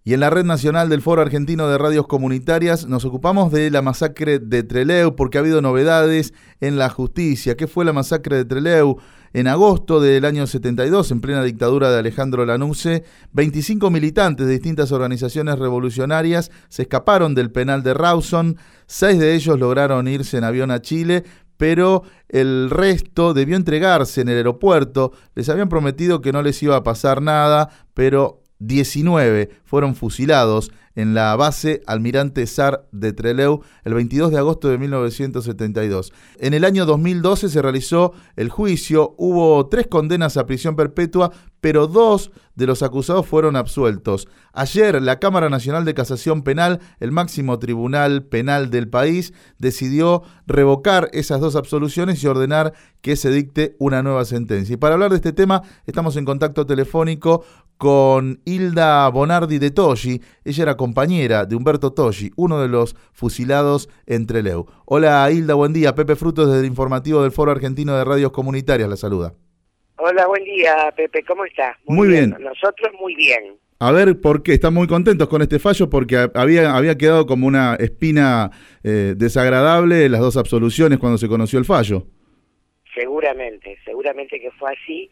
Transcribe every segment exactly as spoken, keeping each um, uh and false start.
Y en la Red Nacional del Foro Argentino de Radios Comunitarias nos ocupamos de la masacre de Trelew porque ha habido novedades en la justicia. ¿Qué fue la masacre de Trelew? En agosto del año setenta y dos, en plena dictadura de Alejandro Lanusse, veinticinco militantes de distintas organizaciones revolucionarias se escaparon del penal de Rawson. Seis de ellos lograron irse en avión a Chile, pero el resto debió entregarse en el aeropuerto. Les habían prometido que no les iba a pasar nada, pero diecinueve fueron fusilados en la base Almirante Sar de Trelew el veintidós de agosto de mil novecientos setenta y dos. En el año dos mil doce se realizó el juicio, hubo tres condenas a prisión perpetua, pero dos de los acusados fueron absueltos. Ayer la Cámara Nacional de Casación Penal, el máximo tribunal penal del país, decidió revocar esas dos absoluciones y ordenar que se dicte una nueva sentencia. Y para hablar de este tema estamos en contacto telefónico con Hilda Bonardi de Toggi. Ella era compañera de Humberto Toggi, uno de los fusilados en Trelew. Hola Hilda, buen día. Pepe Frutos desde el informativo del Foro Argentino de Radios Comunitarias la saluda. Hola, buen día Pepe, ¿cómo estás? Muy, muy bien. bien. Nosotros muy bien. A ver, ¿por qué? Están muy contentos con este fallo porque había, había quedado como una espina eh, desagradable las dos absoluciones cuando se conoció el fallo. Seguramente, seguramente que fue así.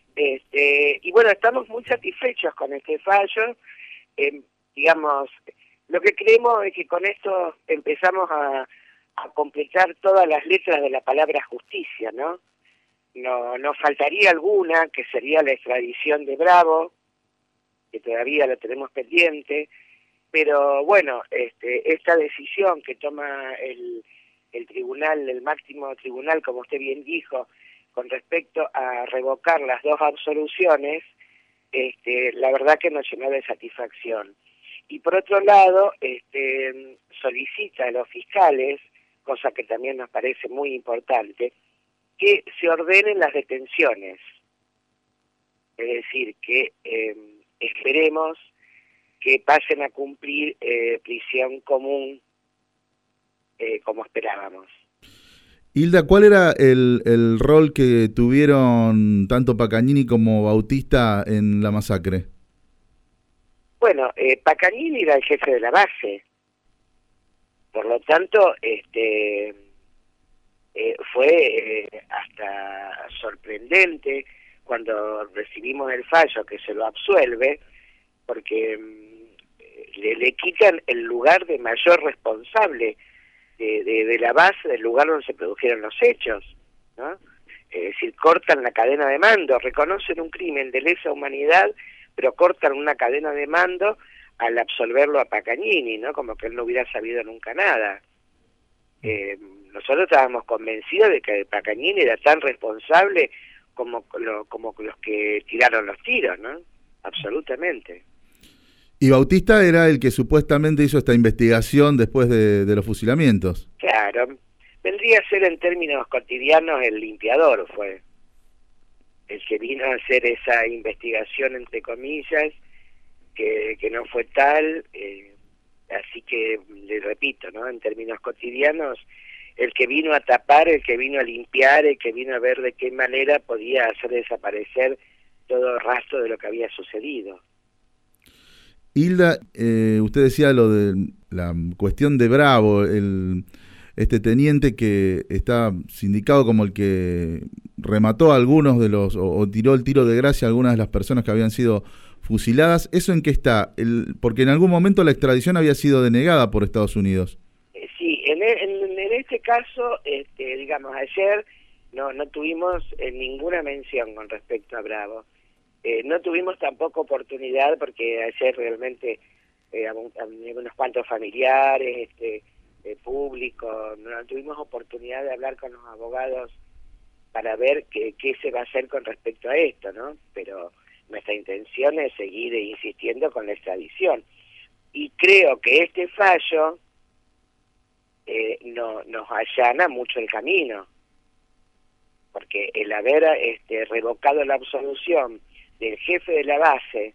Este, y bueno, estamos muy satisfechos con este fallo. Eh, digamos, lo que creemos es que con esto empezamos a, a completar todas las letras de la palabra justicia, ¿no? No, nos faltaría alguna, que sería la extradición de Bravo, que todavía lo tenemos pendiente, pero bueno, este, esta decisión que toma el, el tribunal, el máximo tribunal, como usted bien dijo, con respecto a revocar las dos absoluciones, este, la verdad que nos llenó de satisfacción. Y por otro lado, este, solicita a los fiscales, cosa que también nos parece muy importante, que se ordenen las detenciones. Es decir, que eh, esperemos que pasen a cumplir eh, prisión común eh, como esperábamos. Hilda, ¿cuál era el, el rol que tuvieron tanto Pacagnini como Bautista en la masacre? Bueno, eh, Pacagnini era el jefe de la base. Por lo tanto, este eh, fue eh, hasta sorprendente cuando recibimos el fallo que se lo absuelve, porque mm, le, le quitan el lugar de mayor responsable De, de, de la base del lugar donde se produjeron los hechos, ¿no? Es decir, cortan la cadena de mando, reconocen un crimen de lesa humanidad, pero cortan una cadena de mando al absolverlo a Pacagnini, ¿no? Como que él no hubiera sabido nunca nada. Eh, nosotros estábamos convencidos de que Pacagnini era tan responsable como, lo, como los que tiraron los tiros, ¿no? Absolutamente. Y Bautista era el que supuestamente hizo esta investigación después de, de los fusilamientos. Claro, vendría a ser en términos cotidianos el limpiador, fue el que vino a hacer esa investigación, entre comillas, que, que no fue tal, eh, así que le repito, ¿no? En términos cotidianos, el que vino a tapar, el que vino a limpiar, el que vino a ver de qué manera podía hacer desaparecer todo el rastro de lo que había sucedido. Hilda, eh, usted decía lo de la cuestión de Bravo, el, este teniente que está sindicado como el que remató a algunos de los, o, o tiró el tiro de gracia a algunas de las personas que habían sido fusiladas. ¿Eso en qué está? El, porque en algún momento la extradición había sido denegada por Estados Unidos. Eh, sí, en, en, en este caso, este, digamos, ayer no, no tuvimos eh, ninguna mención con respecto a Bravo. Eh, no tuvimos tampoco oportunidad porque ayer realmente eh, había unos cuantos familiares, este, eh, público, no tuvimos oportunidad de hablar con los abogados para ver qué, qué se va a hacer con respecto a esto, ¿no? Pero nuestra intención es seguir insistiendo con la extradición. Y creo que este fallo eh, no, nos allana mucho el camino, porque el haber este, revocado la absolución del jefe de la base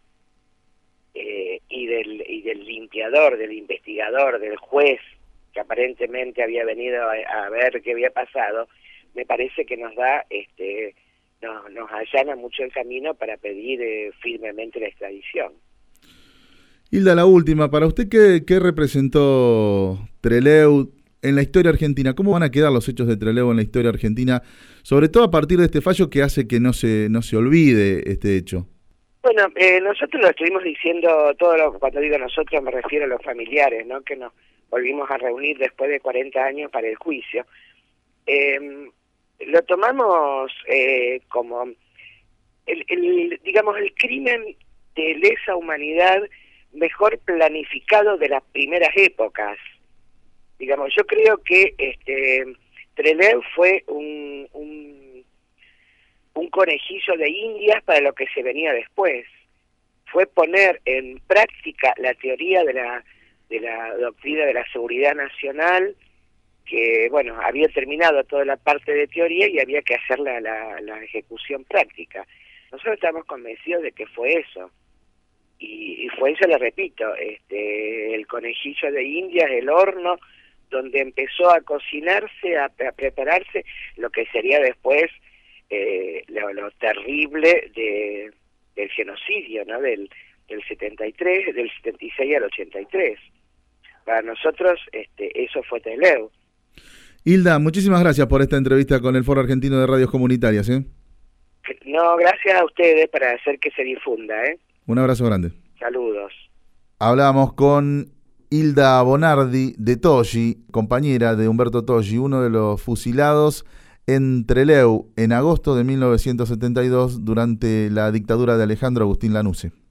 eh, y del y del limpiador, del investigador, del juez que aparentemente había venido a, a ver qué había pasado, me parece que nos da, este, nos, nos allana mucho el camino para pedir eh, firmemente la extradición. Hilda, la última, para usted, ¿qué, qué representó Trelew en la historia argentina? ¿Cómo van a quedar los hechos de Trelew en la historia argentina? Sobre todo a partir de este fallo que hace que no se, no se olvide este hecho. Bueno, eh, nosotros lo estuvimos diciendo, todo lo, cuando digo nosotros me refiero a los familiares, ¿no? Que nos volvimos a reunir después de cuarenta años para el juicio. Eh, lo tomamos eh, como, el, el, digamos, el crimen de lesa humanidad mejor planificado de las primeras épocas. Digamos, yo creo que este Trelew fue un, un, un conejillo de indias para lo que se venía después. Fue poner en práctica la teoría de la, de la doctrina de la seguridad nacional, que, bueno, había terminado toda la parte de teoría y había que hacer la, la, la ejecución práctica. Nosotros estamos convencidos de que fue eso. Y, y fue eso, le repito, este, el conejillo de indias, el horno, donde empezó a cocinarse, a, a prepararse lo que sería después eh, lo, lo terrible de, del genocidio, ¿no? Del, del setenta y tres, del setenta y seis al ochenta y tres. Para nosotros este, eso fue Trelew. Hilda, muchísimas gracias por esta entrevista con el Foro Argentino de Radios Comunitarias. ¿eh? No, gracias a ustedes para hacer que se difunda. ¿eh? Un abrazo grande. Saludos. Hablamos con Hilda Bonardi de Toggi, compañera de Humberto Toggi, uno de los fusilados en Trelew en agosto de mil novecientos setenta y dos durante la dictadura de Alejandro Agustín Lanusse.